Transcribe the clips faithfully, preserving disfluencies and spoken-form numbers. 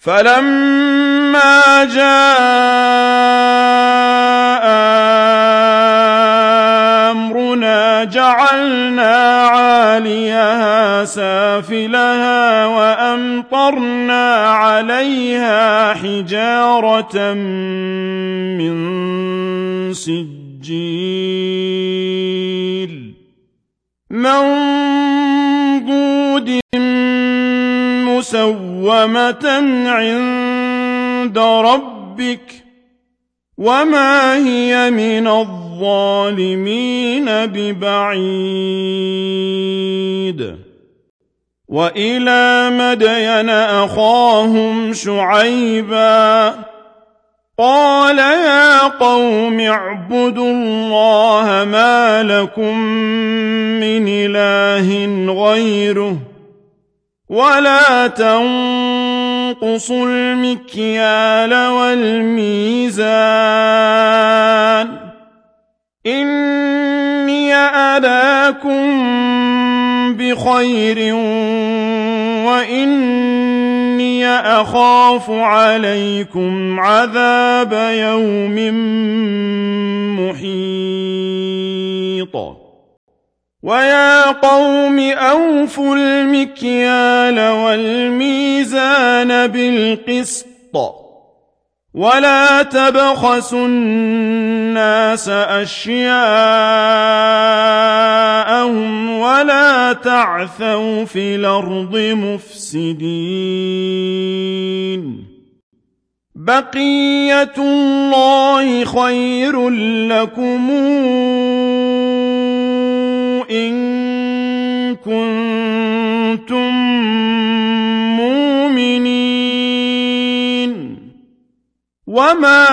فلما جاء أمرنا جعلنا عاليها سافلها وأمطرنا عليها حجارة من سجيل منضود مسومة عند ربك وما هي من الظالمين ببعيد وإلى مدين أخاهم شعيبا قال يا قوم اعبدوا الله ما لكم من إله غيره ولا تنقصوا المكيال والميزان إني أراكم بخير وإني أخاف عليكم عذاب يوم محيط ويا قوم أوفوا المكيال والميزان بالقسط ولا تبخسوا الناس أشياءهم ولا تعثوا في الأرض مفسدين بقية الله خير لكم إن كنتم مؤمنين وما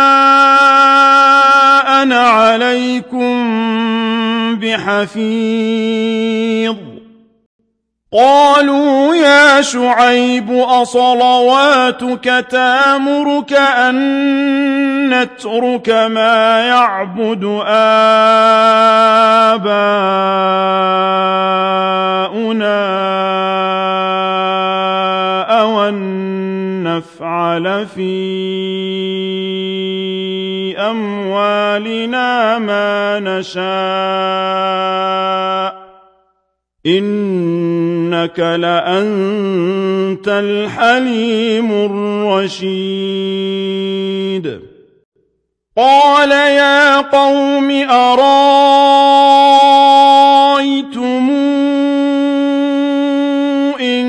أنا عليكم بحفيظ قالوا يا شعيب أصلواتك تأمرك أن نترك ما يعبد آباؤنا أو أن نفعل في أموالنا ما نشاء إنك لأنت الحليم الرشيد قال يا قوم أرايتم إن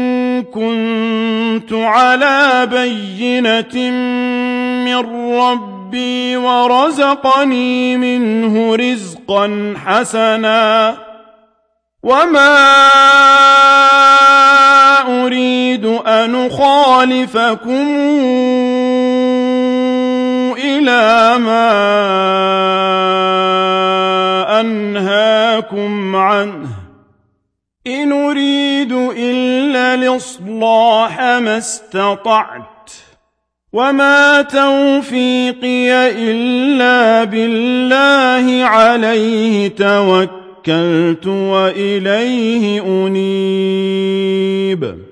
كنت على بينة من ربي ورزقني منه رزقا حسنا وما أريد أن أخالفكم إلى ما أنهاكم عنه إن أريد إلا الإصلاح ما استطعت وما توفيقي إلا بالله عليه توكلت وإليه أنيب